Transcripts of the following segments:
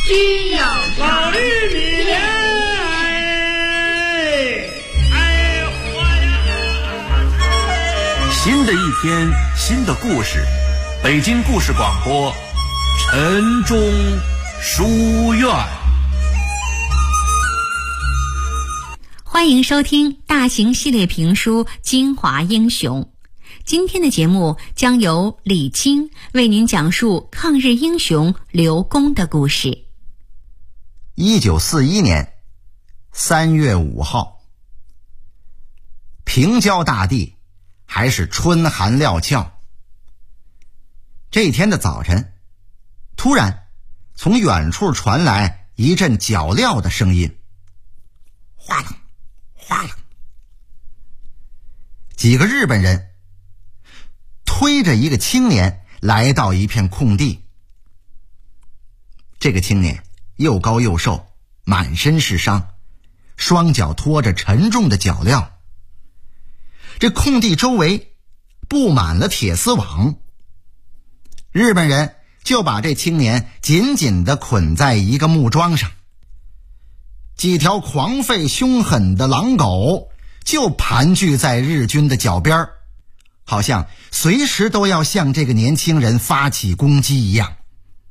需要老绿米莲，我呀！ 新的一天，新的故事，北京故事广播，晨钟书院。 欢迎收听大型系列评书《京华英雄》。今天的节目将由李青为您讲述抗日英雄刘公的故事。 1941年3月5号，平胶大地还是春寒料峭。这一天的早晨，突然从远处传来一阵脚镣的声音，哗啦哗啦。几个日本人推着一个青年来到一片空地。这个青年又高又瘦，满身是伤，双脚拖着沉重的脚镣。这空地周围布满了铁丝网，日本人就把这青年紧紧地捆在一个木桩上。几条狂吠凶狠的狼狗就盘踞在日军的脚边，好像随时都要向这个年轻人发起攻击一样。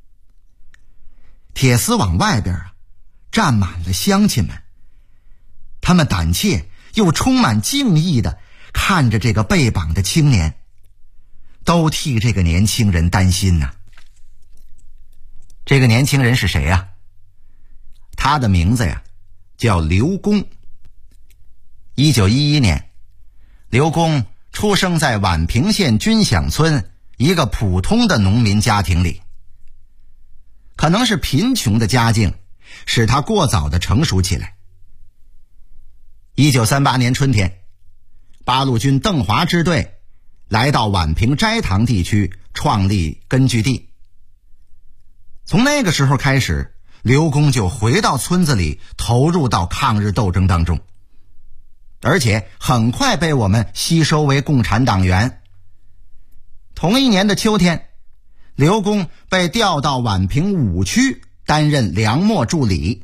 铁丝网外边站满了乡亲们，他们胆怯又充满敬意地看着这个被绑的青年，都替这个年轻人担心呢。这个年轻人是谁呀？他的名字呀叫刘公。1911年，刘公出生在宛平县军饷村一个普通的农民家庭里。可能是贫穷的家境使他过早的成熟起来。1938年春天，八路军邓华支队来到宛平斋堂地区创立根据地。从那个时候开始，刘公就回到村子里投入到抗日斗争当中，而且很快被我们吸收为共产党员。同一年的秋天，刘公被调到宛平5区担任粮秣助理。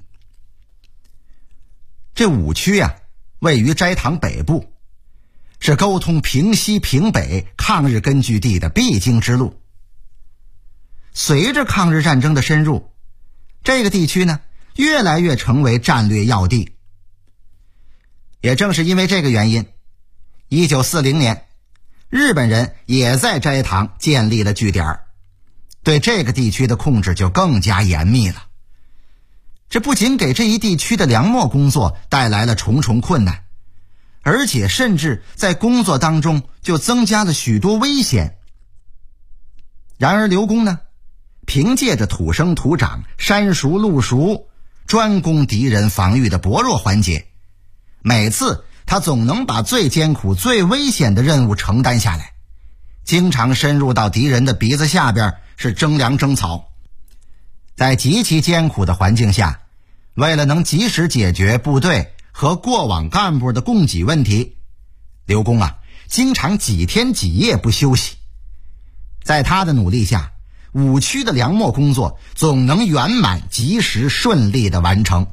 这5区位于斋堂北部，是沟通平西平北抗日根据地的必经之路。随着抗日战争的深入，这个地区越来越成为战略要地。也正是因为这个原因，1940年日本人也在斋堂建立了据点，对这个地区的控制就更加严密了。这不仅给这一地区的粮秣工作带来了重重困难，而且甚至在工作当中就增加了许多危险。然而刘公凭借着土生土长、山熟路熟、专攻敌人防御的薄弱环节，每次他总能把最艰苦、最危险的任务承担下来，经常深入到敌人的鼻子下边是征粮征草。在极其艰苦的环境下，为了能及时解决部队和过往干部的供给问题，刘公经常几天几夜不休息。在他的努力下，5区的粮秣工作总能圆满、及时、顺利地完成。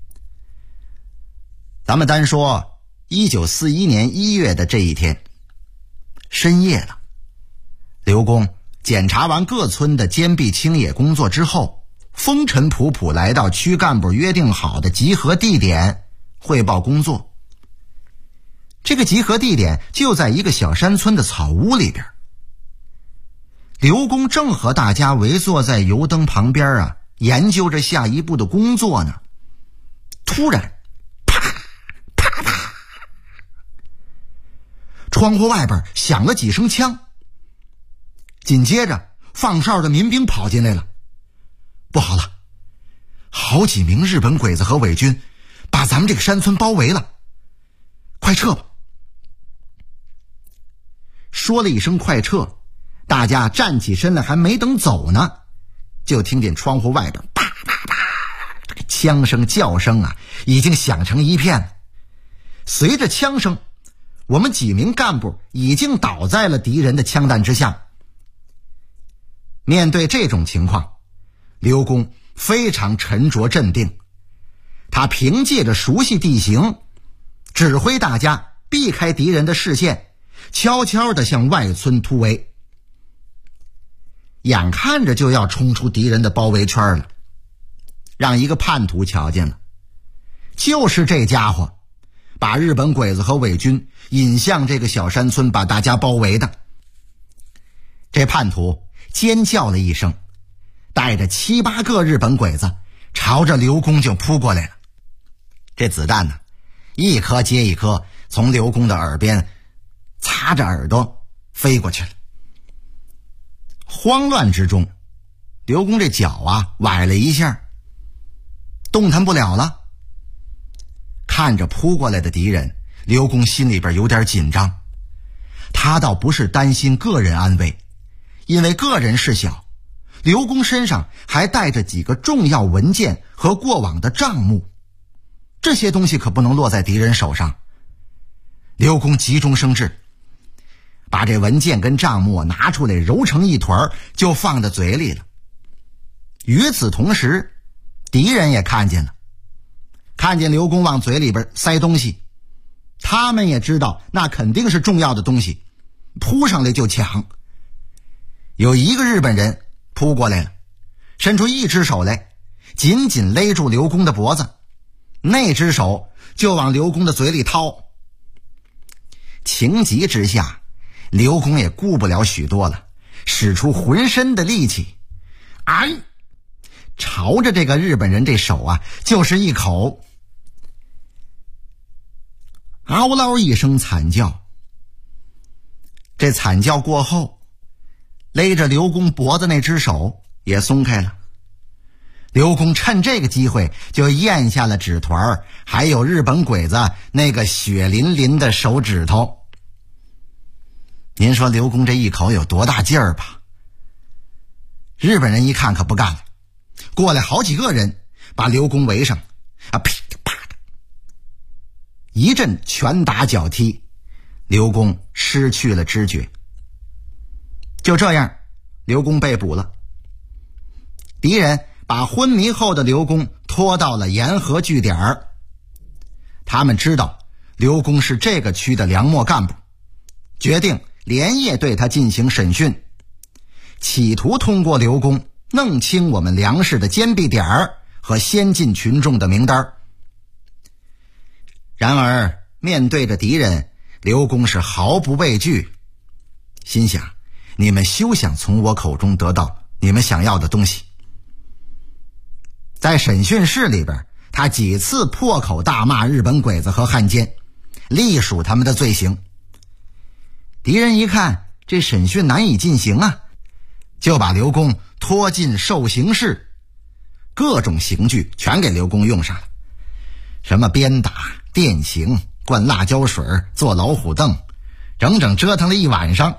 咱们单说1941年1月的这一天，深夜了，刘公检查完各村的坚壁清野工作之后，风尘仆仆来到区干部约定好的集合地点汇报工作。这个集合地点就在一个小山村的草屋里边。刘公正和大家围坐在油灯旁边研究着下一步的工作呢。突然啪啪啪，窗户外边响了几声枪，紧接着放哨的民兵跑进来了。不好了，好几名日本鬼子和伪军把咱们这个山村包围了，快撤吧。说了一声快撤，大家站起身来，还没等走呢，就听见窗户外边啪啪啪，这个枪声叫声已经响成一片了。随着枪声，我们几名干部已经倒在了敌人的枪弹之下。面对这种情况，刘公非常沉着镇定。他凭借着熟悉地形，指挥大家避开敌人的视线，悄悄地向外村突围。眼看着就要冲出敌人的包围圈了，让一个叛徒瞧见了，就是这家伙把日本鬼子和伪军引向这个小山村，把大家包围的。这叛徒尖叫了一声，带着7、8个日本鬼子朝着刘公就扑过来了。这子弹呢，一颗接一颗从刘公的耳边擦着耳朵飞过去了。慌乱之中，刘公这脚啊崴了一下，动弹不了了。看着扑过来的敌人，刘公心里边有点紧张。他倒不是担心个人安危，因为个人事小，刘公身上还带着几个重要文件和过往的账目，这些东西可不能落在敌人手上。刘公急中生智，把这文件跟账目拿出来揉成一团，就放在嘴里了。与此同时，敌人也看见了，看见刘公往嘴里边塞东西，他们也知道那肯定是重要的东西，扑上来就抢。有一个日本人扑过来了，伸出一只手来，紧紧勒住刘公的脖子，那只手就往刘公的嘴里掏。情急之下，刘公也顾不了许多了，使出浑身的力气，朝着这个日本人这手啊就是一口。嗷嗷一声惨叫。这惨叫过后，勒着刘公脖子那只手也松开了。刘公趁这个机会就咽下了纸团，还有日本鬼子那个血淋淋的手指头。您说刘公这一口有多大劲儿吧？日本人一看可不干了，过来好几个人把刘公围上，噼里啪的一阵拳打脚踢，刘公失去了知觉。就这样，刘公被捕了。敌人把昏迷后的刘公拖到了沿河据点。他们知道刘公是这个区的梁末干部，决定连夜对他进行审讯，企图通过刘公弄清我们粮食的坚壁点和先进群众的名单。然而面对着敌人，刘公是毫不畏惧，心想你们休想从我口中得到你们想要的东西。在审讯室里边，他几次破口大骂日本鬼子和汉奸，隶属他们的罪行。敌人一看这审讯难以进行啊，就把刘公拖进受刑室，各种刑具全给刘公用上了，什么鞭打、电刑、灌辣椒水、坐老虎凳，整整折腾了一晚上。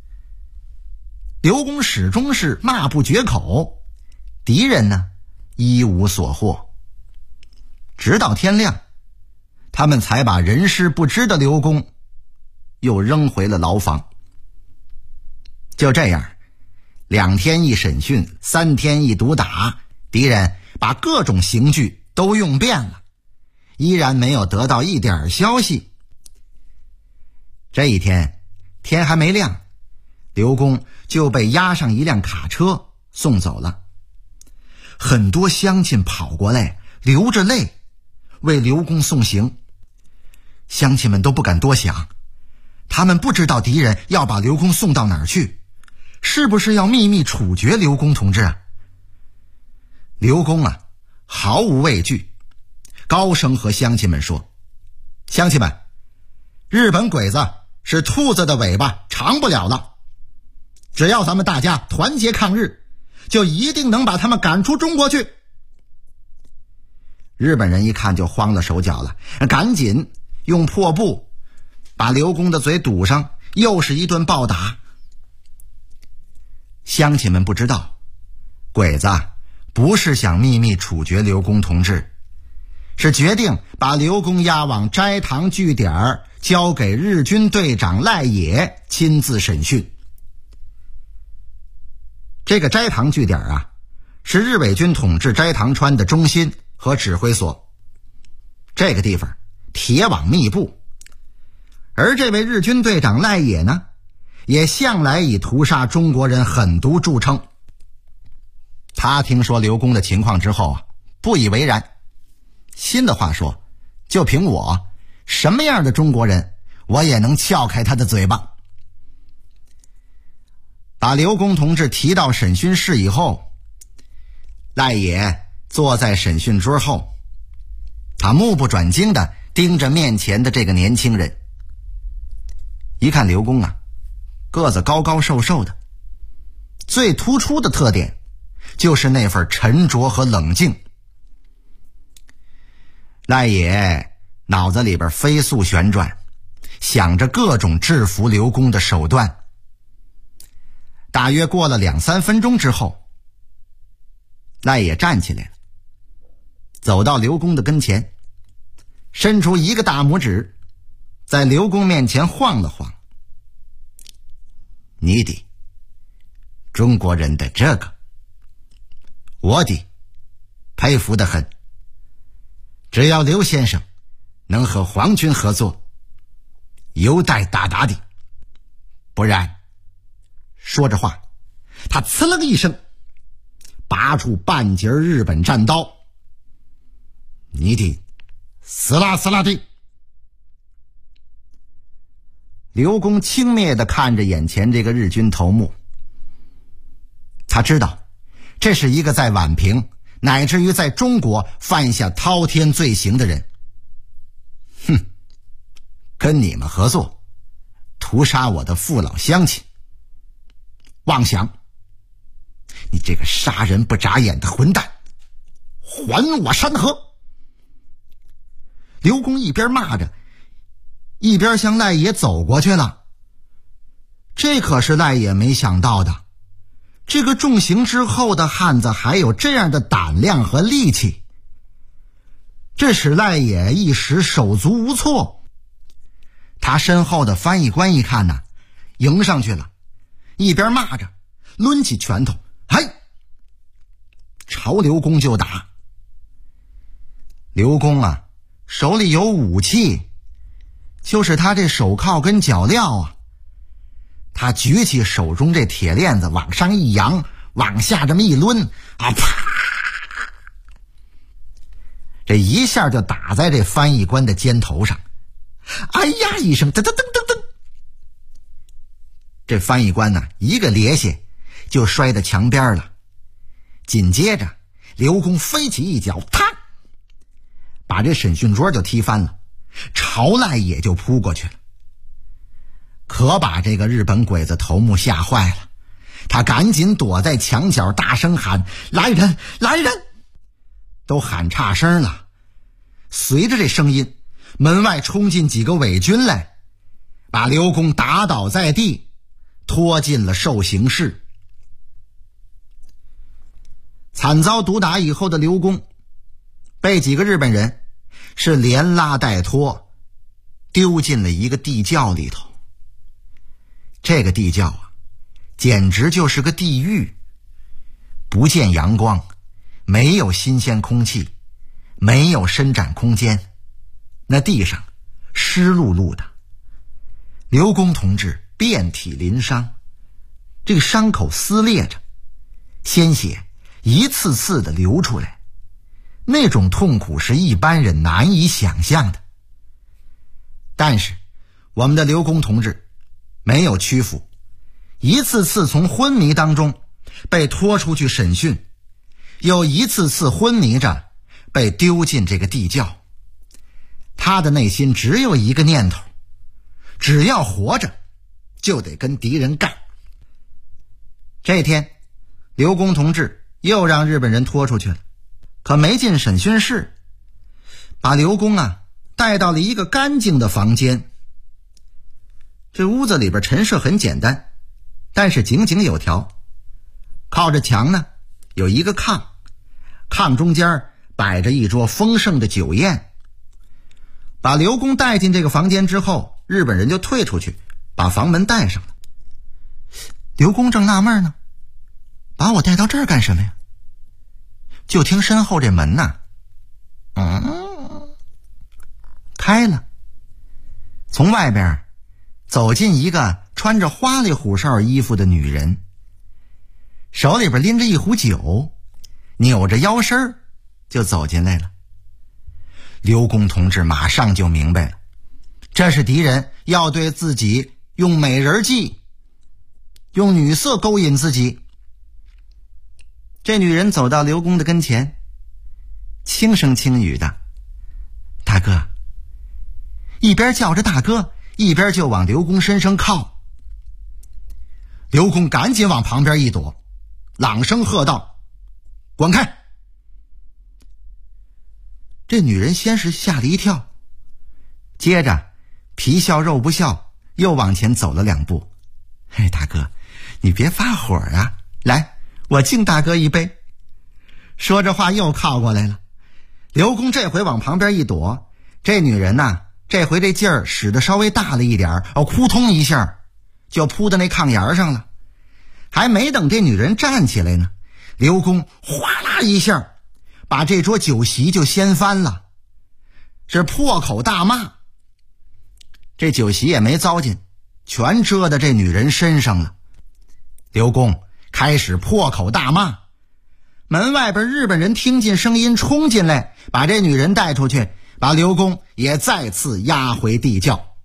刘公始终是骂不绝口，敌人呢一无所获。直到天亮，他们才把人事不知的刘公又扔回了牢房。就这样，2天一审讯，3天一毒打，敌人把各种刑具都用遍了，依然没有得到一点消息。这一天天还没亮，刘公就被押上一辆卡车送走了。很多乡亲跑过来流着泪为刘公送行。乡亲们都不敢多想，他们不知道敌人要把刘公送到哪儿去，是不是要秘密处决刘公同志啊？刘公啊毫无畏惧，高声和乡亲们说：乡亲们，日本鬼子是兔子的尾巴长不了了，只要咱们大家团结抗日，就一定能把他们赶出中国去。日本人一看就慌了手脚了，赶紧用破布把刘公的嘴堵上，又是一顿暴打。乡亲们不知道，鬼子不是想秘密处决刘公同志，是决定把刘公押往斋堂据点，交给日军队长赖野亲自审讯。这个斋堂据点啊， 是日伪军统治斋堂川的中心和指挥所。这个地方铁网密布，而这位日军队长赖野呢，也向来以屠杀中国人狠毒著称。他听说刘公的情况之后啊，不以为然。新的话说，就凭我，什么样的中国人，我也能撬开他的嘴巴。把刘公同志提到审讯室以后，赖野坐在审讯桌后，他目不转睛地盯着面前的这个年轻人。一看刘公啊，个子高高瘦瘦的，最突出的特点就是那份沉着和冷静。赖野脑子里边飞速旋转，想着各种制服刘公的手段。大约过了2-3分钟之后，赖野站起来了，走到刘公的跟前，伸出一个大拇指，在刘公面前晃了晃。你的中国人的这个，我的佩服得很。只要刘先生能和皇军合作，有待大大的，不然。说着话，他呲了个一声，拔出半截日本战刀。你的死啦死啦的！刘公轻蔑地看着眼前这个日军头目，他知道这是一个在宛平乃至于在中国犯下滔天罪行的人。哼，跟你们合作，屠杀我的父老乡亲，妄想！你这个杀人不眨眼的混蛋，还我山河！刘公一边骂着，一边向赖野走过去了。这可是赖野没想到的，这个重刑之后的汉子还有这样的胆量和力气，这使赖野一时手足无措。他身后的翻译官一看呢，迎上去了，一边骂着，抡起拳头，嘿，朝刘公就打。刘公啊，手里有武器，就是他这手铐跟脚镣啊。他举起手中这铁链子往上一扬，往下这么一抡啊，啪！这一下就打在这翻译官的肩头上，哎呀一声，噔噔噔噔噔。这翻译官呢，一个趔趄就摔到墙边了。紧接着刘公飞起一脚，啪，把这审讯桌就踢翻了，朝赖野就扑过去了。可把这个日本鬼子头目吓坏了，他赶紧躲在墙角，大声喊：来人来人！都喊差声了。随着这声音，门外冲进几个伪军来，把刘公打倒在地，拖进了受刑室。惨遭毒打以后的刘公，被几个日本人是连拉带拖，丢进了一个地窖里头。这个地窖啊，简直就是个地狱，不见阳光，没有新鲜空气，没有伸展空间，那地上湿漉漉的。刘公同志遍体鳞伤，这个伤口撕裂着，鲜血一次次的流出来，那种痛苦是一般人难以想象的。但是我们的刘公同志没有屈服，一次次从昏迷当中被拖出去审讯，又一次次昏迷着被丢进这个地窖。他的内心只有一个念头，只要活着就得跟敌人干。这天刘公同志又让日本人拖出去了，可没进审讯室，把刘公啊带到了一个干净的房间。这屋子里边陈设很简单，但是井井有条。靠着墙呢有一个炕，炕中间摆着一桌丰盛的酒宴。把刘公带进这个房间之后，日本人就退出去，把房门带上了。刘公正纳闷呢，把我带到这儿干什么呀？ 就听身后这门呐，开了，从外边走进一个穿着花里胡哨衣服的女人，手里边拎着一壶酒，扭着腰身就走进来了。刘公同志马上就明白了，这是敌人要对自己用美人计，用女色勾引自己。这女人走到刘公的跟前，轻声轻语的：“大哥。”一边叫着大哥，一边就往刘公身上靠。刘公赶紧往旁边一躲，朗声喝道：“滚开！”这女人先是吓了一跳，接着皮笑肉不笑，又往前走了2步。“哎，大哥，你别发火啊，来，我敬大哥一杯。”说着话又靠过来了。刘公这回往旁边一躲，这女人呐，这回这劲儿使得稍微大了一点，扑通一下就扑到那炕沿上了。还没等这女人站起来呢，刘公哗啦一下把这桌酒席就掀翻了，是破口大骂。这酒席也没糟践，全遮到这女人身上了。刘公开始破口大骂，门外边日本人听见声音冲进来，把这女人带出去，把刘公也再次押回地窖。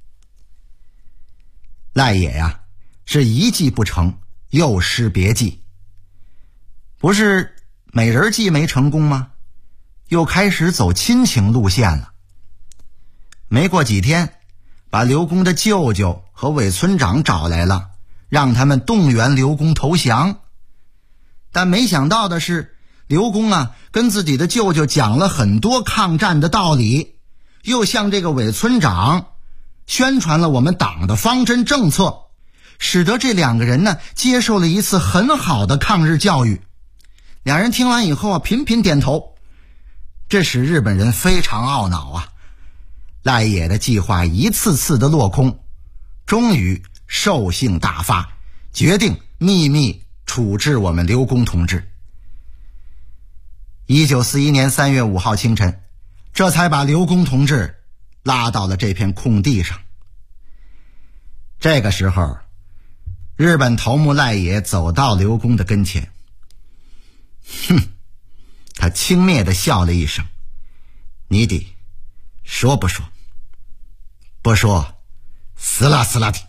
赖野呀，是一计不成又施别计，不是美人计没成功吗？又开始走亲情路线了。没过几天，把刘公的舅舅和韦村长找来了，让他们动员刘公投降。但没想到的是，刘公啊跟自己的舅舅讲了很多抗战的道理，又向这个韦村长宣传了我们党的方针政策，使得这2个人呢接受了一次很好的抗日教育。2人听完以后啊，频频点头，这使日本人非常懊恼啊。赖野的计划一次次的落空，终于兽性大发，决定秘密处置我们刘公同志。1941年3月5号清晨，这才把刘公同志拉到了这片空地上。这个时候，日本头目赖野走到刘公的跟前，他轻蔑地笑了一声：“你的说不说？不说，死啦死啦的。”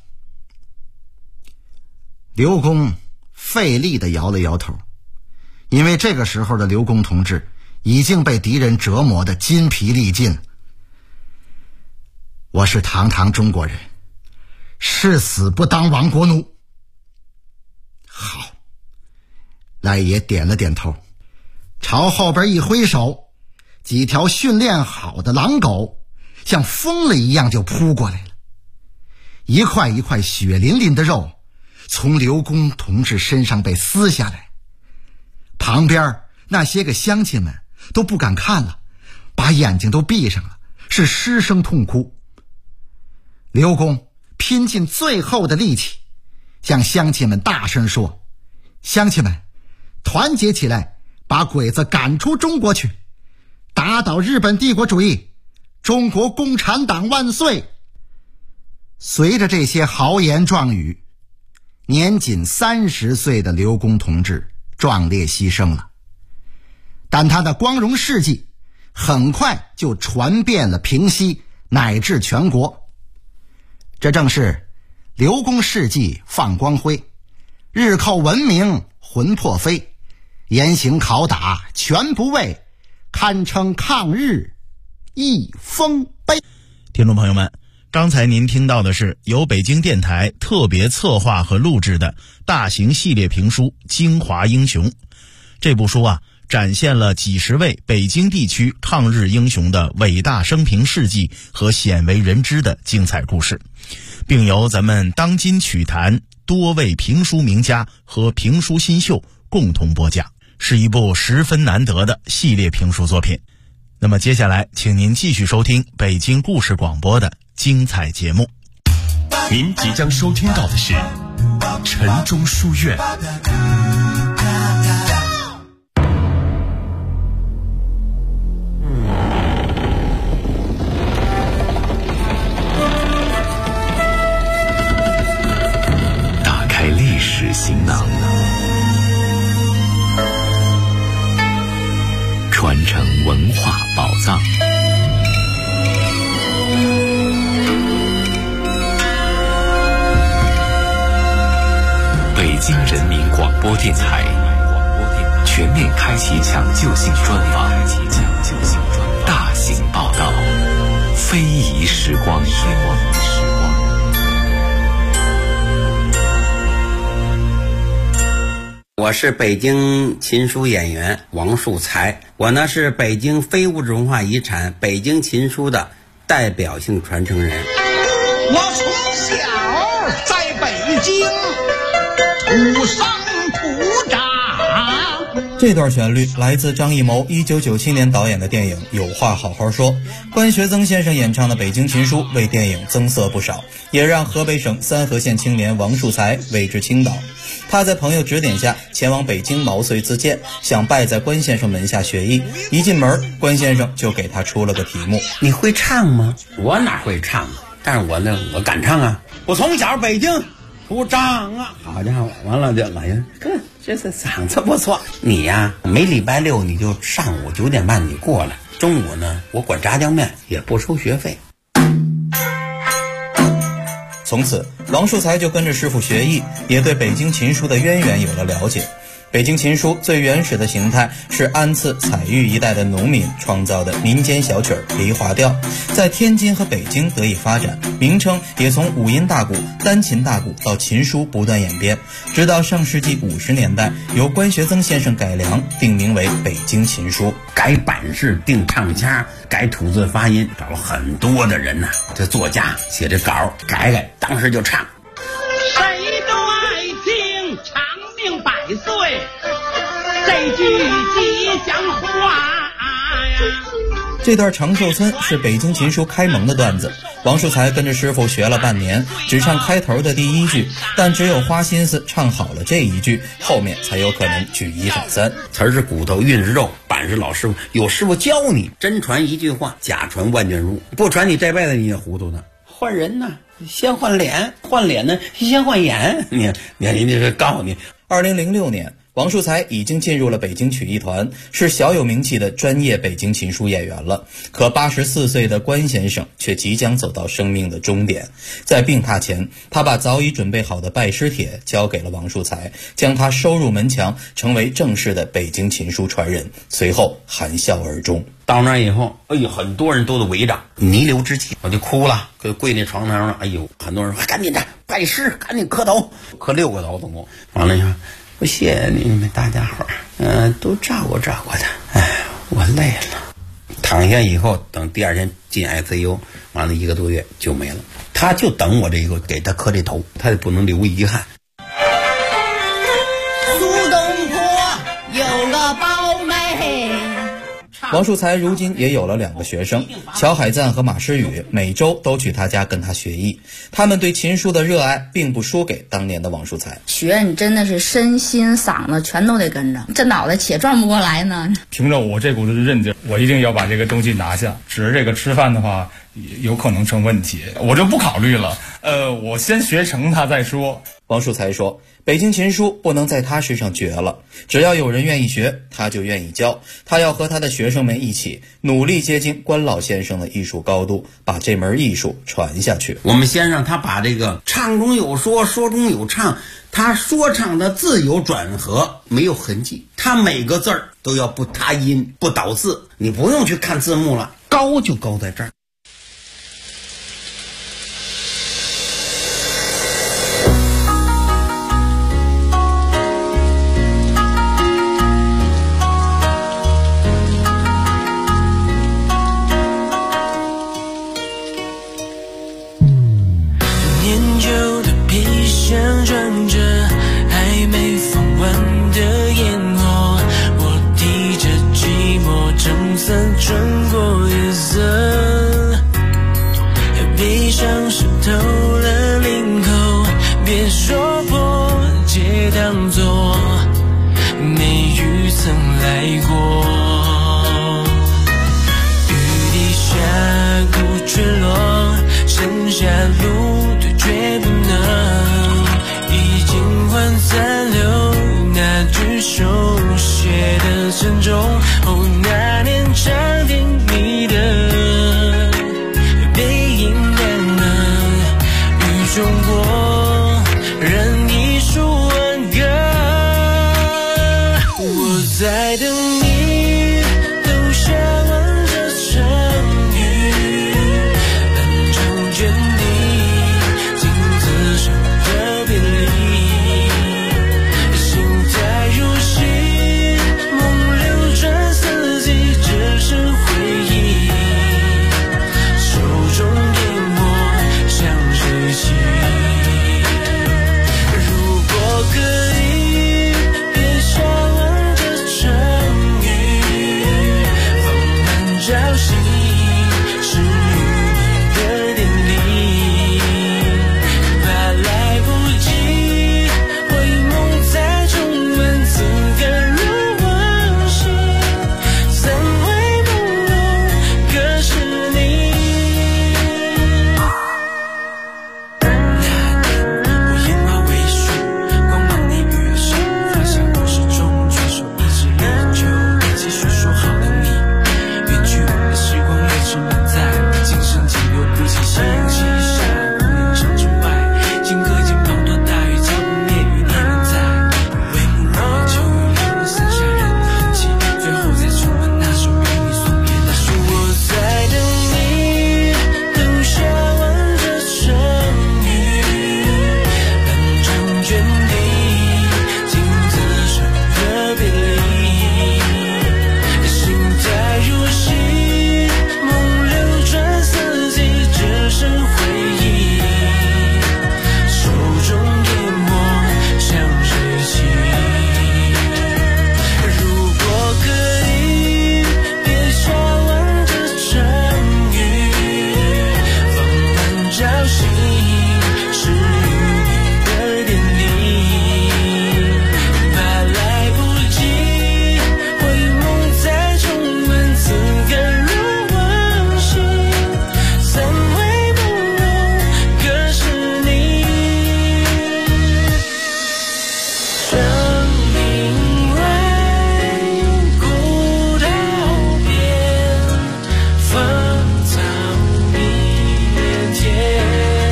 刘公费力地摇了摇头，因为这个时候的刘公同志已经被敌人折磨得筋疲力尽。我是堂堂中国人，誓死不当亡国奴。好，赖野点了点头，朝后边一挥手，几条训练好的狼狗像疯了一样就扑过来了，一块一块血淋淋的肉从刘公同志身上被撕下来。旁边那些个乡亲们都不敢看了，把眼睛都闭上了，是失声痛哭。刘公拼尽最后的力气向乡亲们大声说：“乡亲们，团结起来，把鬼子赶出中国去，打倒日本帝国主义，中国共产党万岁！”随着这些豪言壮语，年仅30岁的刘公同志壮烈牺牲了。但他的光荣事迹很快就传遍了平西乃至全国。这正是刘公事迹放光辉，日寇闻名魂魄飞，严刑拷打全不畏，堪称抗日一丰碑。 听众朋友们，刚才您听到的是由北京电台特别策划和录制的大型系列评书《京华英雄》。这部书啊，展现了几十位北京地区抗日英雄的伟大生平事迹和鲜为人知的精彩故事，并由咱们当今曲坛多位评书名家和评书新秀共同播讲，是一部十分难得的系列评书作品。那么接下来请您继续收听北京故事广播的精彩节目。 您即将收听到的是陈忠书院。 传承文化宝藏。北京人民广播电台全面开启抢救性专访，大型报道，非遗时光。 我是北京琴书演员王树才，我呢是北京非物质文化遗产北京琴书的代表性传承人。 我从小在北京土生土长。 这段旋律来自张艺谋1997年导演的电影《有话好好说》，关学增先生演唱的《北京琴书》为电影增色不少，也让河北省三河县青年王树才为之倾倒。他在朋友指点下前往北京毛遂自荐，想拜在关先生门下学艺。一进门，关先生就给他出了个题目： 你会唱吗？我哪会唱啊？但是我敢唱啊！我从小北京土长啊！好家伙，完了就老爷，这是嗓子不错。你呀，每礼拜六你就上午9点半你过来，中午呢我管炸酱面，也不收学费。 从此，王树才就跟着师傅学艺，也对北京琴书的渊源有了了解。北京琴书最原始的形态是安次、采玉一带的农民创造的民间小曲梨花调，在天津和北京得以发展，名称也从五音大鼓、单琴大鼓到琴书不断演变，直到上世纪50年代由关学增先生改良，定名为北京琴书。 改版式、定唱腔、改吐字发音，找了很多的人呐，这作家写这稿改，当时就唱。 谁都爱听长命百岁这句吉祥话呀。 这段长寿村是北京琴书开蒙的段子，王树才跟着师傅学了半年，只唱开头的第一句，但只有花心思唱好了这一句，后面才有可能举一反三。 词是骨头，韵是肉，板是老师傅，有师傅教你，真传一句话，假传万卷书，不传你这辈子你也糊涂呢。换人呢，先换脸，换脸呢先换眼，你是告诉你。 2006年王树才已经进入了北京曲艺团，是小有名气的专业北京琴书演员了。可84岁的关先生却即将走到生命的终点，在病榻前，他把早已准备好的拜师帖交给了王树才，将他收入门墙，成为正式的北京琴书传人。随后含笑而终。 到那以后，哎呦，很多人都得围着，弥留之际，我就哭了，跪那床头上，哎呦，很多人说赶紧的拜师，赶紧磕头，磕6个头总共。完了以后，我谢谢你们大家伙儿，都照顾照顾他。哎，我累了。躺下以后，等第二天进 ICU， 完了1个多月就没了。他就等我这个给他磕这头，他也不能留遗憾。 苏东坡有个胞妹。 王树才如今也有了2个学生，乔海赞和马诗雨，每周都去他家跟他学艺。他们对琴书的热爱并不输给当年的王树才。 学你真的是身心嗓子全都得跟着，这脑袋且转不过来呢。 凭着我这股子韧劲，我一定要把这个东西拿下。只是这个吃饭的话，有可能成问题，我就不考虑了。我先学成它再说。 王树才说，北京琴书不能在他身上绝了，只要有人愿意学，他就愿意教。他要和他的学生们一起努力接近关老先生的艺术高度，把这门艺术传下去。 我们先让他把这个唱中有说，说中有唱，他说唱的字有转合，没有痕迹，他每个字儿都要不塌音不倒字，你不用去看字幕了，高就高在这儿。 穿过夜色，悲伤渗透了领口，别说破，皆当作没雨曾来过。雨滴下古坠落，剩下路对决不能，已经换残留那句手写的沉重。哦，那醒，是与你的点滴，怕来不及回眸再重温，此刻如往昔，怎会不容割舍你。那年我眼花微醺，光芒你越深，发现我始终却说一直离久，继续说好的你，远去的时光越是满载，今生仅有不起夕阳西山，无人唱出爱，金戈金榜多大雨浇不灭，余念仍在，帷幕落就有人剩下人的痕迹，最后再重温那首与你送别的旋律。我在等你，等下望着春雨，半场卷地，镜子上的别离，心在如洗，梦流转四季，只剩回忆，手中研磨像水汽。如果可以，别笑望着春雨，放慢朝夕，是与你的点滴，怕来不及回眸再重温，此刻如往昔，怎会不容割舍你。生命外，古道边，芳草弥天，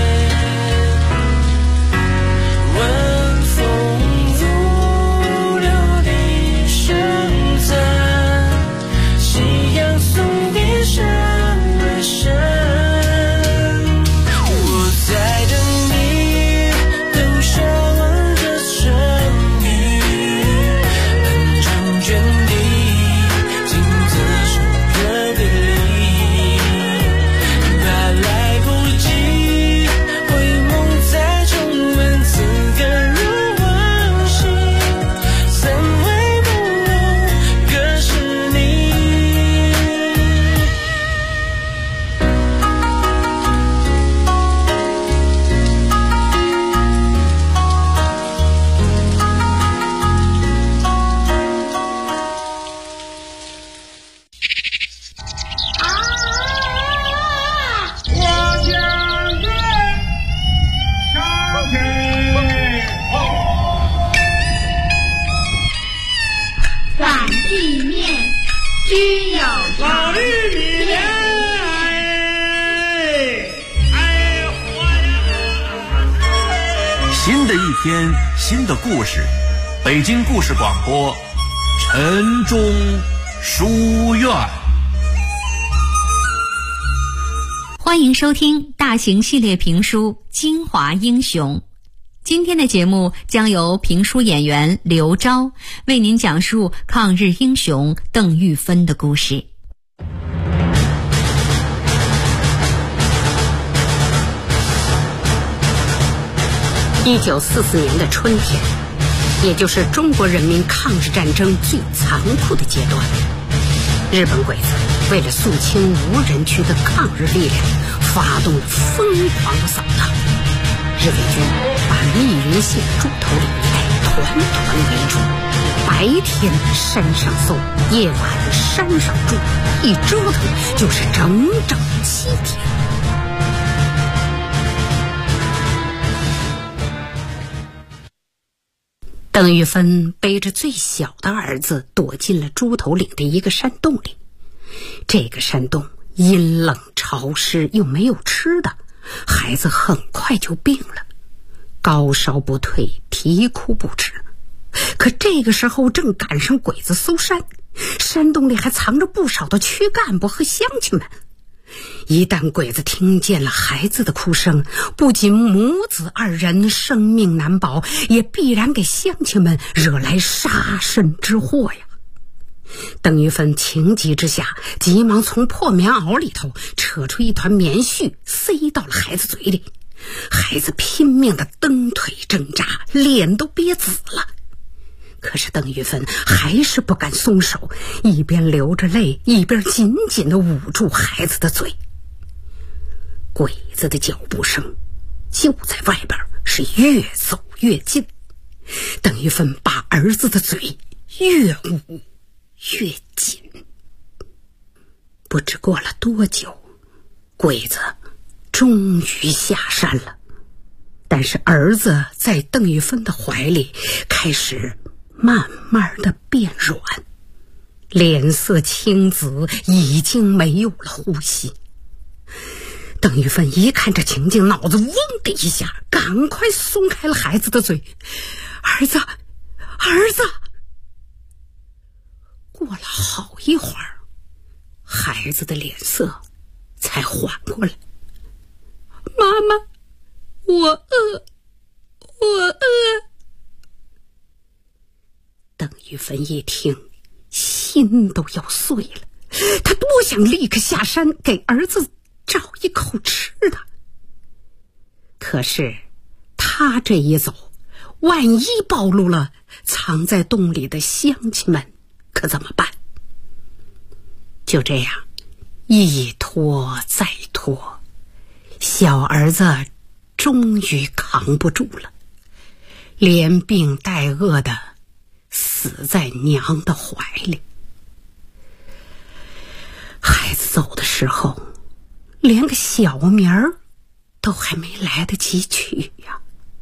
晚风拂柳笛声残，夕阳送别上了山。我在等你，等下望着春雨，半场卷地，镜子上的别离，怕来不及回眸再重温，此刻如往昔，怎会不容割舍你。 我将对上天感地面，居有老常。 绿米莲，哎活呀！ 新的一天，新的故事，北京故事广播，晨钟书院。 欢迎收听大型系列评书《京华英雄》。今天的节目将由评书演员刘钊为您讲述抗日英雄邓玉芬的故事。 1944年的春天，也就是中国人民抗日战争最残酷的阶段，日本鬼子为了肃清无人区的抗日力量，发动了疯狂的扫荡。日伪军把密云县猪头岭一带团团围住，白天山上搜，夜晚山上住，一折腾就是整整7天。邓玉芬背着最小的儿子躲进了猪头岭的一个山洞里。这个山洞阴冷潮湿，又没有吃的，孩子很快就病了，高烧不退，啼哭不止。可这个时候正赶上鬼子搜山，山洞里还藏着不少的区干部和乡亲们。一旦鬼子听见了孩子的哭声，不仅母子2人生命难保，也必然给乡亲们惹来杀身之祸呀。邓玉芬情急之下，急忙从破棉袄里头扯出一团棉絮，塞到了孩子嘴里。孩子拼命的蹬腿挣扎，脸都憋紫了。 可是邓玉芬还是不敢松手，一边流着泪，一边紧紧地捂住孩子的嘴。鬼子的脚步声就在外边，是越走越近。邓玉芬把儿子的嘴越捂越紧。不知过了多久，鬼子终于下山了，但是儿子在邓玉芬的怀里开始慢慢的变软，脸色青紫，已经没有了呼吸。邓玉芬一看这情景，脑子嗡的一下，赶快松开了孩子的嘴。儿子，儿子！过了好一会儿，孩子的脸色才缓过来。妈妈，我饿。邓玉芬一听，心都要碎了。她多想立刻下山给儿子找一口吃的，可是她这一走，万一暴露了藏在洞里的乡亲们，可怎么办？就这样一拖再拖，小儿子终于扛不住了，连病带饿的死在娘的怀里。孩子走的时候，连个小名儿都还没来得及取呀。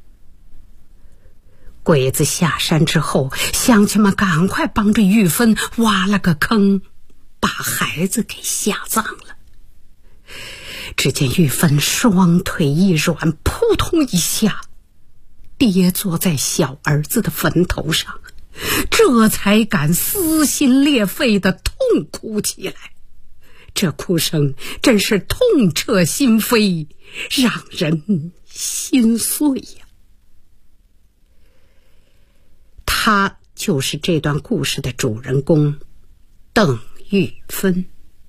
鬼子下山之后，乡亲们赶快帮着玉芬挖了个坑，把孩子给下葬了。只见玉芬双腿一软，扑通一下跌坐在小儿子的坟头上，这才敢撕心裂肺地痛哭起来。这哭声真是痛彻心扉，让人心碎呀。他就是这段故事的主人公邓玉芬。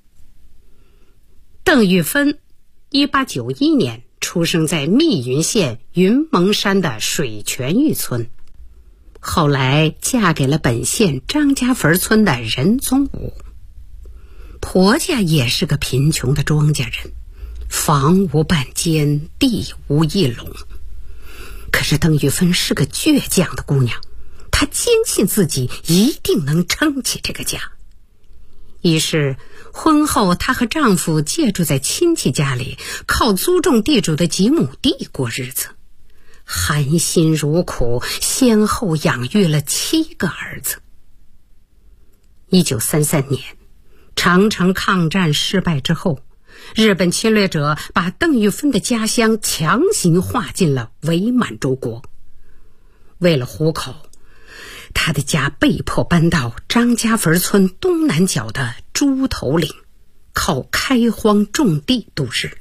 邓玉芬1891年出生在密云县云蒙山的水泉峪村，后来嫁给了本县张家坟村的任宗武。婆家也是个贫穷的庄稼人，房无半间，地无一垄。可是邓玉芬是个倔强的姑娘，她坚信自己一定能撑起这个家。于是婚后她和丈夫借住在亲戚家里，靠租种地主的几亩地过日子，含辛茹苦，先后养育了7个儿子。1933年长城抗战失败之后，日本侵略者把邓玉芬的家乡强行划进了伪满洲国。为了糊口，他的家被迫搬到张家坟村东南角的猪头岭，靠开荒种地度日。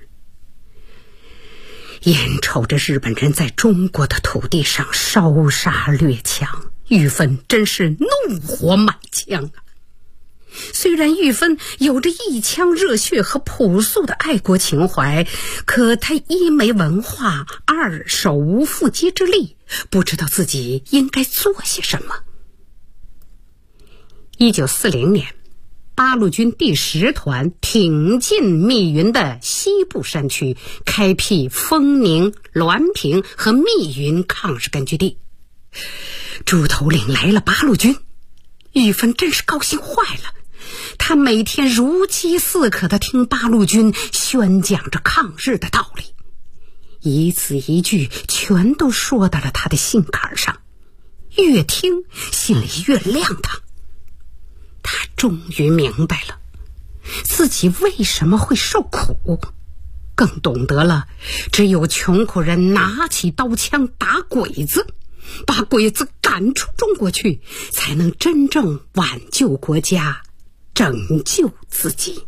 眼瞅着日本人在中国的土地上烧杀掠抢，玉芬真是怒火满腔啊！虽然玉芬有着一腔热血和朴素的爱国情怀，可她一没文化，二手无缚鸡之力，不知道自己应该做些什么。1940年，八路军第10团挺进密云的西部山区，开辟丰宁、滦平和密云抗日根据地。猪头岭来了八路军，玉芬真是高兴坏了。他每天如饥似渴地听八路军宣讲着抗日的道理，一字一句全都说到了他的心坎上，越听心里越亮堂。他终于明白了自己为什么会受苦，更懂得了只有穷苦人拿起刀枪打鬼子，把鬼子赶出中国去，才能真正挽救国家，拯救自己。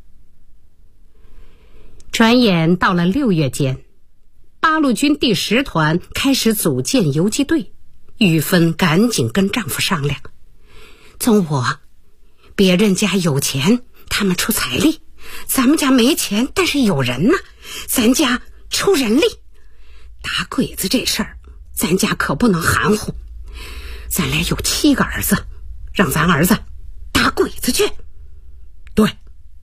转眼到了6月间，八路军第10团开始组建游击队。玉芬赶紧跟丈夫商量，宗武，别人家有钱，他们出财力，咱们家没钱，但是有人呢，咱家出人力。打鬼子这事儿，咱家可不能含糊。 咱俩有7个儿子，让咱儿子打鬼子去。对，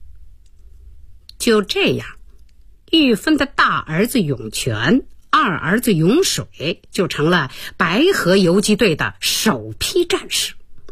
就这样，玉芬的大儿子永全，二儿子永水就成了白河游击队的首批战士。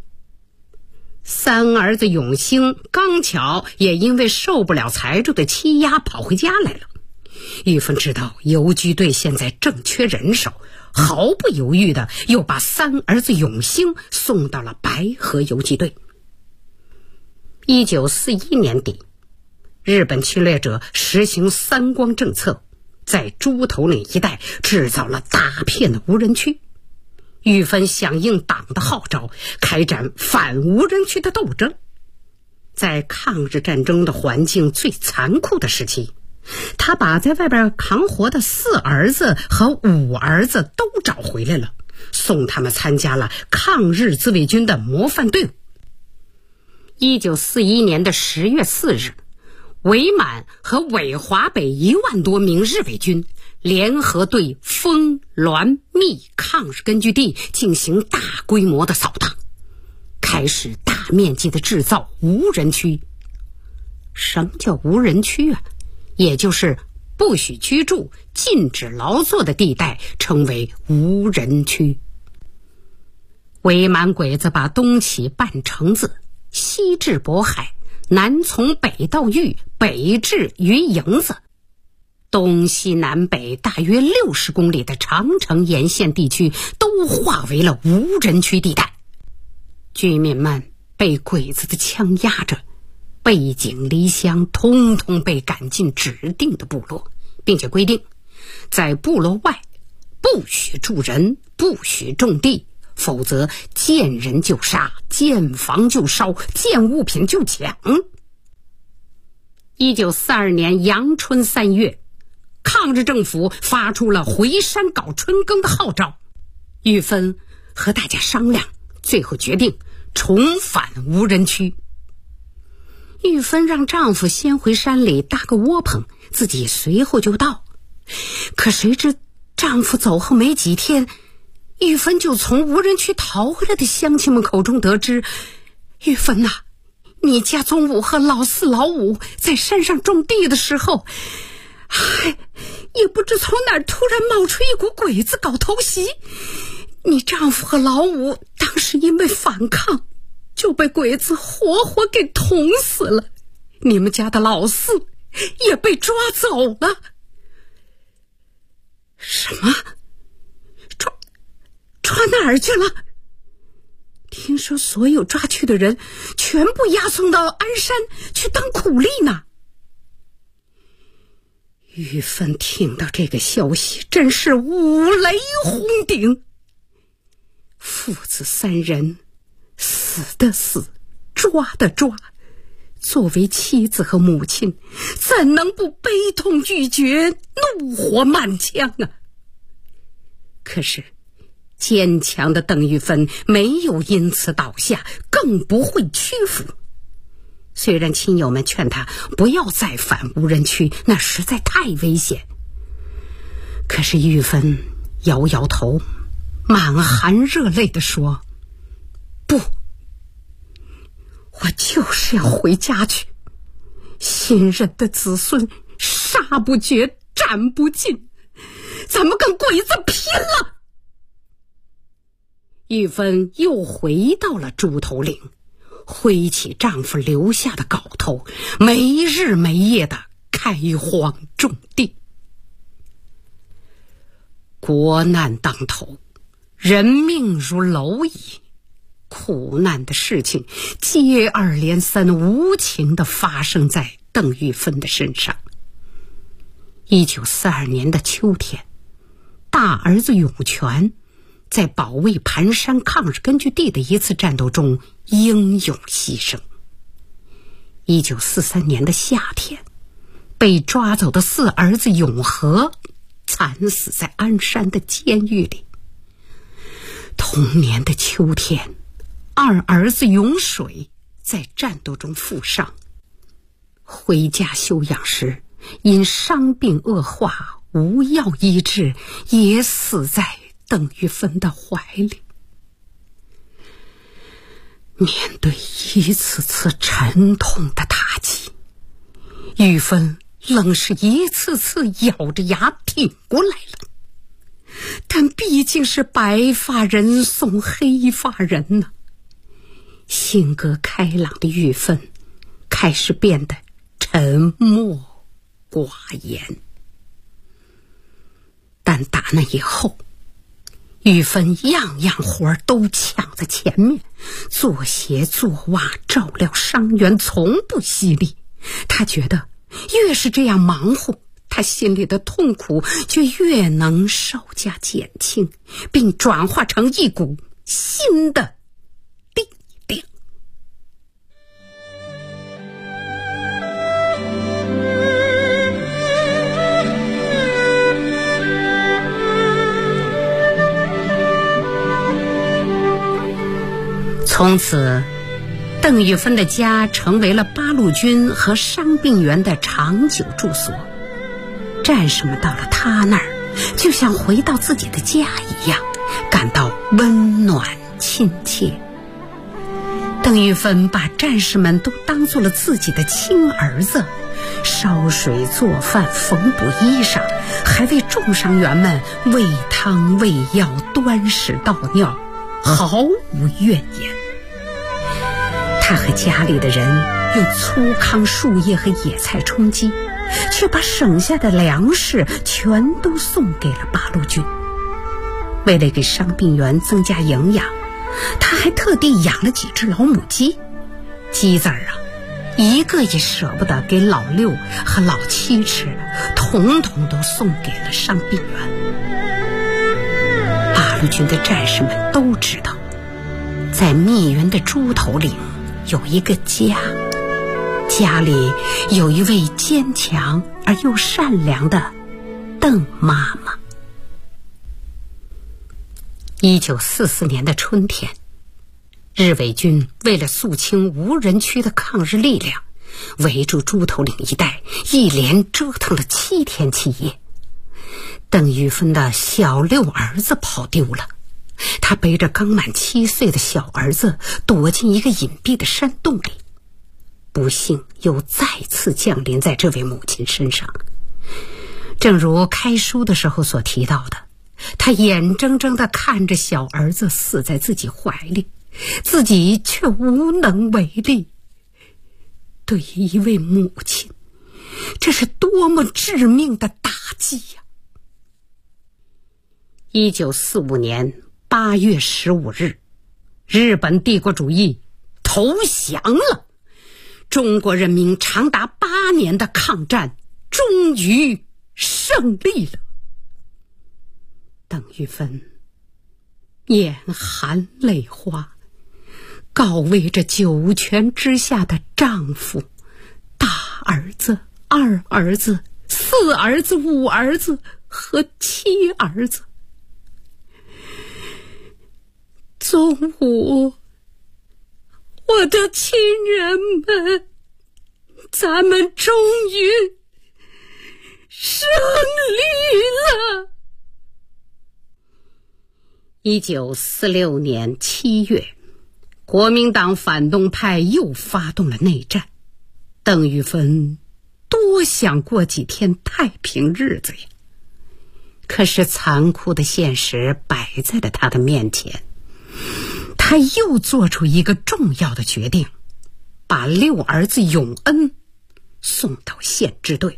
三儿子永兴刚巧也因为受不了财主的欺压跑回家来了。玉芬知道游击队现在正缺人手，毫不犹豫的又把三儿子永兴送到了白河游击队。1941年底，日本侵略者实行三光政策，在猪头岭一带制造了大片的无人区。玉芬响应党的号召，开展反无人区的斗争。在抗日战争的环境最残酷的时期，他把在外边扛活的4儿子和5儿子都找回来了，送他们参加了抗日自卫军的模范队伍。1941年的10月4日，伪满和伪华北1万多名日伪军联合对丰、滦、密抗日根据地进行大规模的扫荡，开始大面积的制造无人区。什么叫无人区啊？也就是不许居住、禁止劳作的地带称为无人区。伪满鬼子把东起半城子，西至渤海，南从北到峪，北至云营子，东西南北大约60公里的长城沿线地区都划为了无人区地带。居民们被鬼子的枪压着，背井离乡，通通被赶进指定的部落，并且规定在部落外不许住人，不许种地，否则见人就杀，见房就烧，见物品就抢。1942年阳春3月，抗日政府发出了回山搞春耕的号召。玉芬和大家商量，最后决定重返无人区。玉芬让丈夫先回山里搭个窝棚，自己随后就到。可谁知丈夫走后没几天，玉芬就从无人区逃回来的乡亲们口中得知，玉芬呐，你家中午和老4老5在山上种地的时候，也不知从哪儿突然冒出一股鬼子搞偷袭，你丈夫和老5当时因为反抗就被鬼子活活给捅死了，你们家的老4也被抓走了。什么？抓哪儿去了？听说所有抓去的人全部押送到鞍山去当苦力呢。玉芬听到这个消息，真是五雷轰顶。父子3人，死的死，抓的抓，作为妻子和母亲，怎能不悲痛欲绝，怒火满腔啊？可是坚强的邓玉芬没有因此倒下，更不会屈服。虽然亲友们劝她不要再返无人区，那实在太危险，可是玉芬摇摇头，满含热泪地说，不，我就是要回家去。新任的子孙杀不绝，斩不尽，咱们跟鬼子拼了。玉芬又回到了猪头岭，挥起丈夫留下的镐头，没日没夜的开荒种地。国难当头，人命如蝼蚁，苦难的事情接二连三无情地发生在邓玉芬的身上。1942年的秋天，大儿子永全在保卫盘山抗日根据地的一次战斗中英勇牺牲。1943年的夏天，被抓走的4儿子永和惨死在鞍山的监狱里。同年的秋天，2儿子永水在战斗中负伤，回家休养时因伤病恶化，无药医治，也死在邓玉芬的怀里。 面对一次次沉痛的打击，玉芬愣是一次次咬着牙挺过来了。但毕竟是白发人送黑发人呢，性格开朗的玉芬开始变得沉默寡言。但打那以后，玉芬样样活都抢在前面，做鞋做袜，照料伤员，从不惜力。她觉得越是这样忙活，她心里的痛苦就越能稍加减轻，并转化成一股新的力量。从此，邓玉芬的家成为了八路军和伤病员的长久住所。战士们到了他那儿，就像回到自己的家一样，感到温暖亲切。邓玉芬把战士们都当做了自己的亲儿子，烧水做饭，缝补衣裳，还为重伤员们喂汤喂药，端屎倒尿，毫无怨言。他和家里的人用粗糠树叶和野菜充饥，却把省下的粮食全都送给了八路军。为了给伤病员增加营养，他还特地养了几只老母鸡。鸡子儿啊，一个也舍不得给老六和老七吃，统统都送给了伤病员。八路军的战士们都知道，在密云的猪头岭有一个家，家里有一位坚强而又善良的邓妈妈。1944年的春天，日伪军为了肃清无人区的抗日力量，围住猪头岭一带，一连折腾了7天7夜。邓玉芬的小六儿子跑丢了，他背着刚满7岁的小儿子躲进一个隐蔽的山洞里。不幸又再次降临在这位母亲身上。正如开书的时候所提到的，他眼睁睁地看着小儿子死在自己怀里，自己却无能为力。对于一位母亲，这是多么致命的打击呀！1945年8月15日，日本帝国主义投降了，中国人民长达8年的抗战终于胜利了。邓玉芬眼含泪花，告慰着九泉之下的丈夫、大儿子、二儿子、4儿子、5儿子和7儿子。中午，我的亲人们，咱们终于胜利了。1946年7月，国民党反动派又发动了内战。邓玉芬多想过几天太平日子呀，可是残酷的现实摆在了他的面前。他又做出一个重要的决定，把六儿子永恩送到县支队。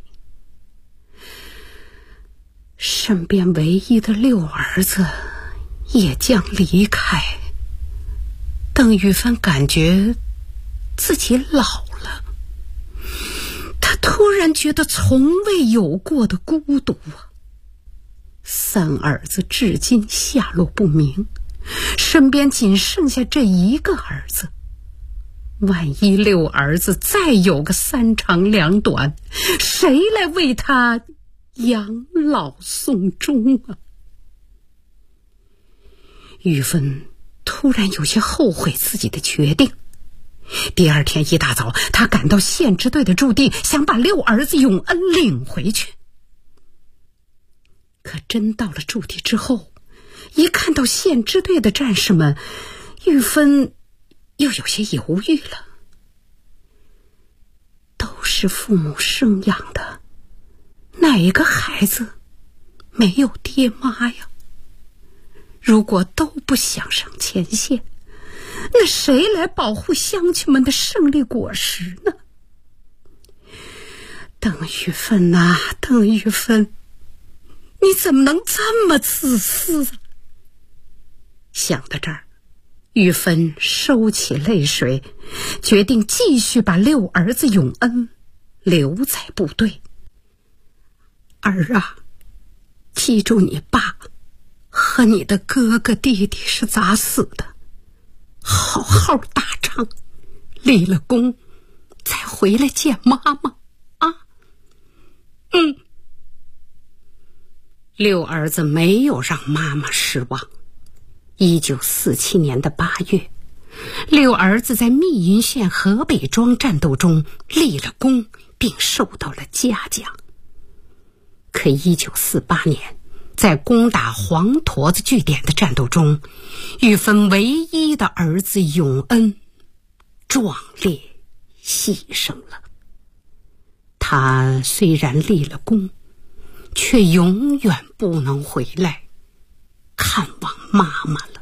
身边唯一的六儿子也将离开，邓玉芬感觉自己老了，他突然觉得从未有过的孤独啊。3儿子至今下落不明，身边仅剩下这一个儿子，万一六儿子再有个3长2短，谁来为他养老送终啊？玉芬突然有些后悔自己的决定。第二天一大早，他赶到县支队的驻地，想把六儿子永恩领回去。可真到了驻地之后，一看到县支队的战士们，玉芬又有些犹豫了。都是父母生养的，哪个孩子没有爹妈呀？如果都不想上前线，那谁来保护乡亲们的胜利果实呢？邓玉芬啊，邓玉芬，你怎么能这么自私啊？想到这儿，玉芬收起泪水，决定继续把六儿子永恩留在部队。儿啊，记住你爸和你的哥哥弟弟是咋死的，好好打仗，立了功，再回来见妈妈啊。六儿子没有让妈妈失望。1947年的8月，六儿子在密云县河北庄战斗中立了功，并受到了嘉奖。可1948年，在攻打黄坨子据点的战斗中，玉芬唯一的儿子永恩壮烈牺牲了。他虽然立了功，却永远不能回来看望妈妈了。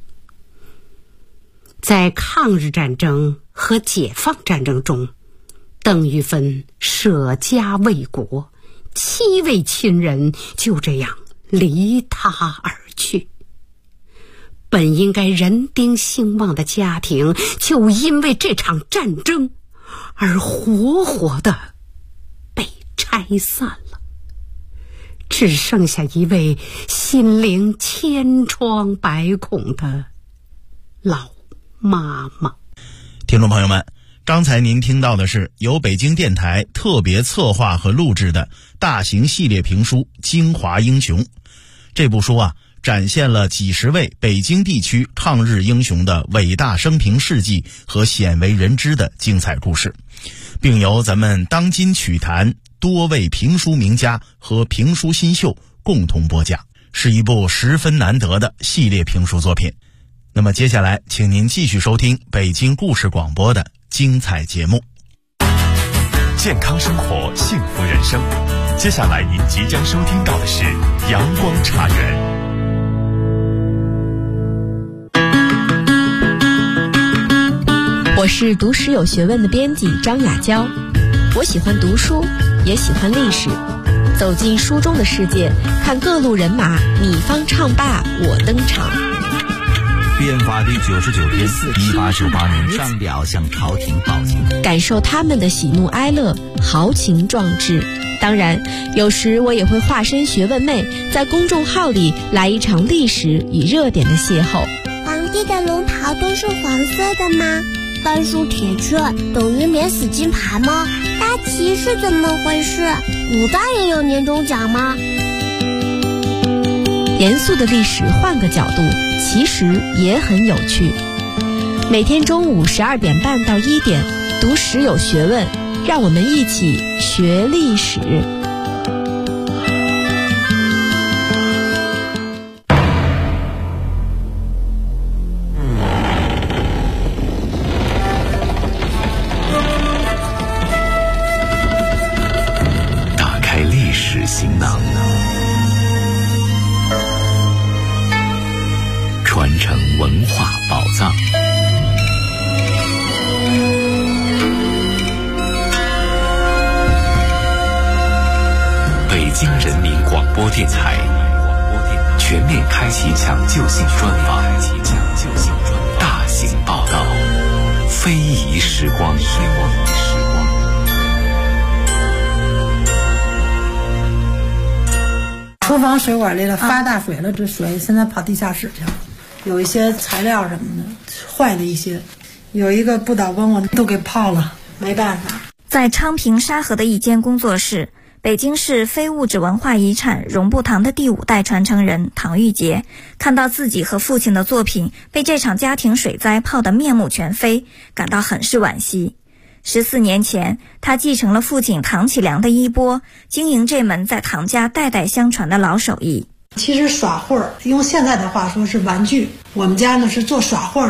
在抗日战争和解放战争中，邓玉芬舍家为国，7位亲人就这样离他而去。本应该人丁兴旺的家庭，就因为这场战争而活活的被拆散了，只剩下一位心灵千疮百孔的老妈妈。 听众朋友们，刚才您听到的是由北京电台特别策划和录制的大型系列评书《京华英雄》。这部书啊，展现了几十位北京地区抗日英雄的伟大生平事迹和鲜为人知的精彩故事，并由咱们当今曲坛多位评书名家和评书新秀共同播讲，是一部十分难得的系列评书作品。那么接下来请您继续收听北京故事广播的精彩节目。 健康生活，幸福人生。接下来您即将收听到的是阳光茶园。 我是读史有学问的编辑张雅娇，我喜欢读书，也喜欢历史，走进书中的世界，看各路人马你方唱罢我登场。 编发第99篇，1898年上表向朝廷报警， 感受他们的喜怒哀乐，豪情壮志。当然，有时我也会化身学问妹，在公众号里来一场历史与热点的邂逅。 皇帝的龙袍都是黄色的吗？半数铁券等于免死金牌吗？大旗是怎么回事？古代也有年终奖吗？ 严肃的历史换个角度，其实也很有趣。每天中午12点半到1点，读史有学问，让我们一起学历史。 打开历史行囊，传承文化宝藏。北京人民广播电台全面开启抢救性专访，大型报道，非遗时光。 厨房水管里了，发大水了，这水现在跑地下室去了，有一些材料什么的坏了一些，有一个不倒翁我都给泡了，没办法。 在昌平沙河的一间工作室，北京市非物质文化遗产绒布堂的第5代传承人唐玉杰看到自己和父亲的作品被这场家庭水灾泡得面目全非，感到很是惋惜。14年前，他继承了父亲唐启良的衣钵，经营这门在唐家代代相传的老手艺。 其实耍混儿，用现在的话说是玩具，我们家呢是做耍混儿的。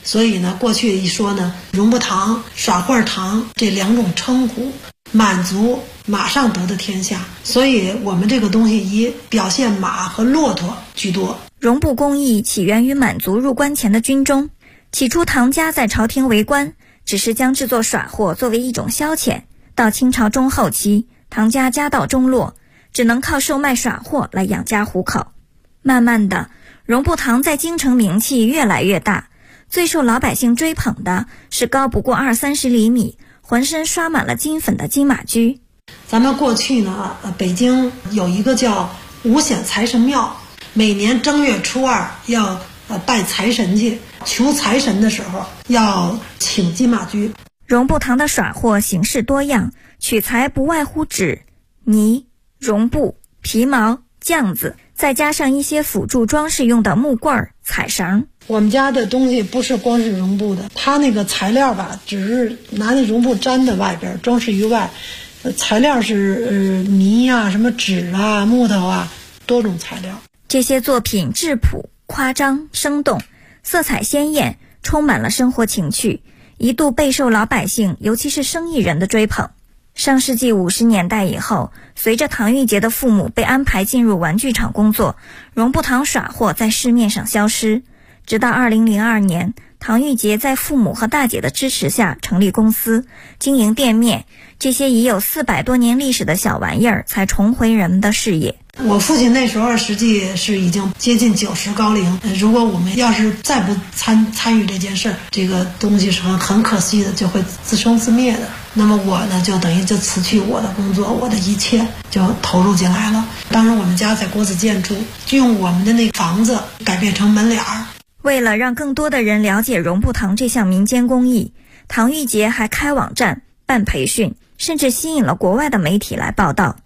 所以呢，过去一说呢，绒布糖、耍会糖这2种称呼，满族马上得的天下，所以我们这个东西以表现马和骆驼居多。 绒布工艺起源于满族入关前的军中，起初唐家在朝廷为官，只是将制作耍货作为一种消遣。到清朝中后期，唐家家道中落，只能靠售卖耍货来养家糊口。慢慢的，绒布糖在京城名气越来越大，最受老百姓追捧的是高不过20-30厘米，浑身刷满了金粉的金马驹。 咱们过去呢，北京有一个叫五显财神庙，每年正月初2要拜财神去，求财神的时候要请金马驹。 绒布糖的耍货形式多样，取材不外乎纸、泥、绒布、皮毛、酱子，再加上一些辅助装饰用的木棍儿、彩绳。 我们家的东西不是光是绒布的，它那个材料吧，只是拿那绒布粘在外边，装饰于外。材料是泥啊、什么纸啊、木头啊，多种材料。 这些作品质朴、夸张、生动，色彩鲜艳，充满了生活情趣，一度备受老百姓，尤其是生意人的追捧。上世纪50年代以后，随着唐玉洁的父母被安排进入玩具厂工作，绒布糖耍货在市面上消失。直到2002年，唐玉洁在父母和大姐的支持下成立公司，经营店面，这些已有400多年历史的小玩意儿才重回人们的视野。 我父亲那时候实际是已经接近90高龄，如果我们要是再不参与这件事，这个东西是很可惜的，就会自生自灭的。那么我呢，就等于就辞去我的工作，我的一切就投入进来了。当时我们家在国子监住，就用我们的那个房子改变成门脸儿。 为了让更多的人了解绒布糖这项民间工艺，唐玉洁还开网站、办培训，甚至吸引了国外的媒体来报道。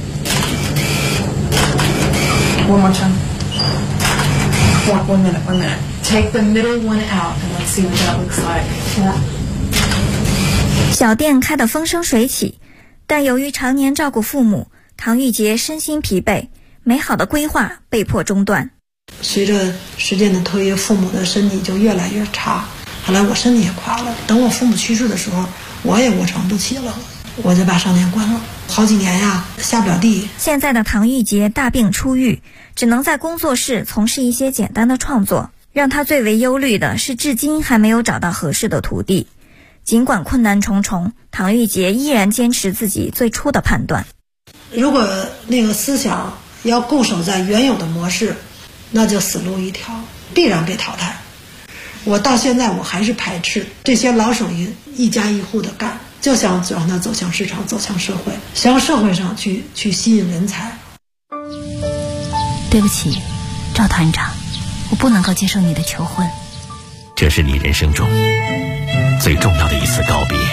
One more time. One minute. Take the middle one out and let's see what that looks like. Yeah. 小店开得风生水起，但由于常年照顾父母，唐玉洁身心疲惫，美好的规划被迫中断。 随着时间的推移，父母的身体就越来越差，后来我身体也垮了。等我父母去世的时候，我也卧床不起了，我就把商店关了。好几年呀，下不了地。 现在的唐玉洁大病初愈，只能在工作室从事一些简单的创作。让他最为忧虑的是，至今还没有找到合适的徒弟。尽管困难重重，唐玉洁依然坚持自己最初的判断。 如果那个思想要固守在原有的模式，那就死路一条，必然被淘汰。我到现在我还是排斥这些老手艺一家一户的干，就想让它走向市场，走向社会，向社会上去吸引人才。 对不起，赵团长，我不能够接受你的求婚。 这是你人生中最重要的一次告别，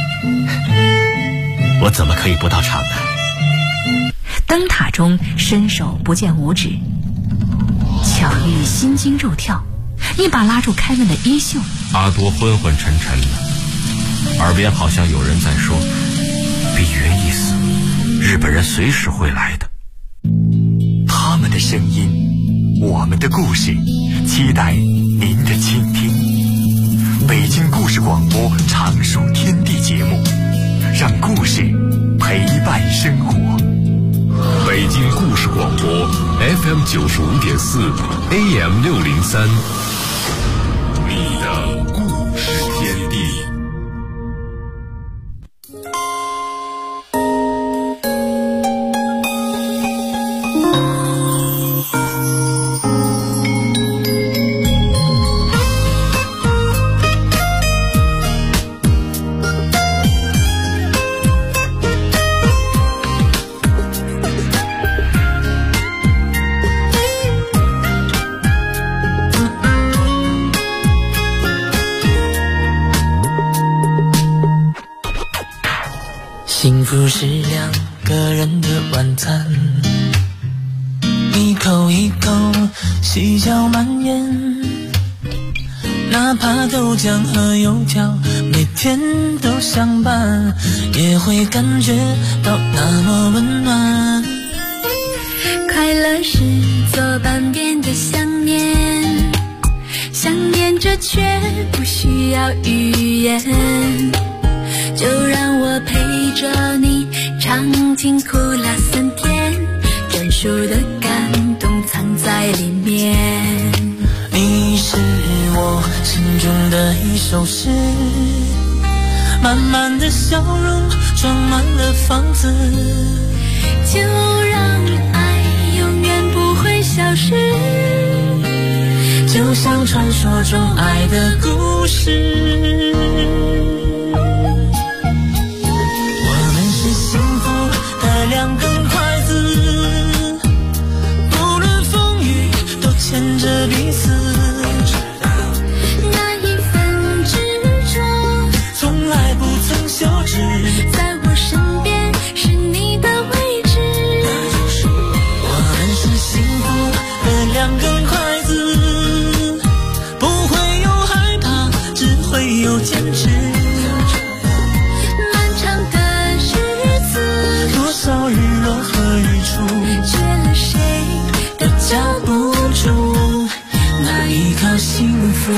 我怎么可以不到场呢？ 灯塔中伸手不见五指，巧遇心惊肉跳，一把拉住凯文的衣袖。 阿多昏昏沉沉的，耳边好像有人在说：“比约意思，日本人随时会来的。” 他们的声音，我们的故事，期待您的倾听。北京故事广播常数天地节目，让故事陪伴生活。 北京故事广播 FM 95.4 AM 603，你的故事天地。 幸福是两个人的晚餐，一口一口细嚼慢咽，哪怕豆浆和油条每天都相伴，也会感觉到那么温暖。 快乐是左半边的想念， 想念着却不需要语言，就让我陪着你尝尽苦辣酸甜，专属的感动藏在里面。 你是我心中的一首诗，满满的笑容装满了房子， 就让爱永远不会消失， 就像传说中爱的故事。我们是幸福的两根筷子，不论风雨都牵着彼此， 那一份执着从来不曾休止， 在我身边是你的位置。 我们是幸福的两根筷子，不会有害怕，只会有坚持。 漫长的日子， 多少日落和日出， 缺了谁都交不住那一刻幸福。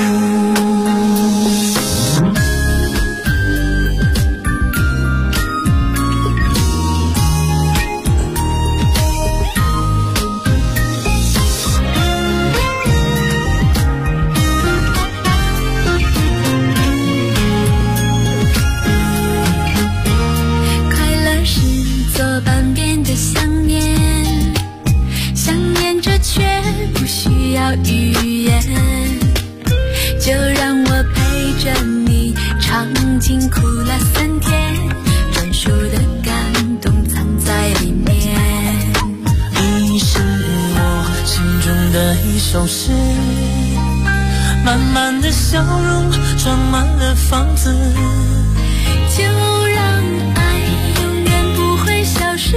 语言，就让我陪着你尝尽苦辣酸甜，专属的感动藏在里面。 你是我心中的一首诗，满满的笑容装满了房子， 就让爱永远不会消失，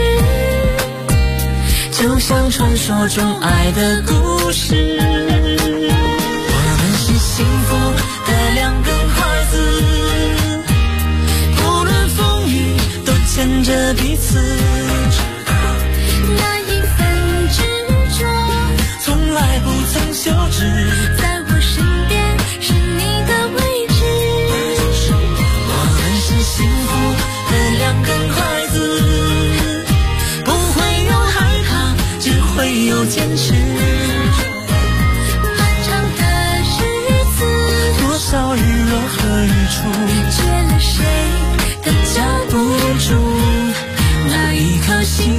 就像传说中爱的故事。我们是幸福的两根筷子，不论风雨都牵着彼此， 那一份执着从来不曾休止， 在我身边是你的位置。 我们是幸福的两根筷子，不会有害怕，只会有坚持。 漫长的日子， 多少日落和日出， 缺了谁都交不住那一颗心。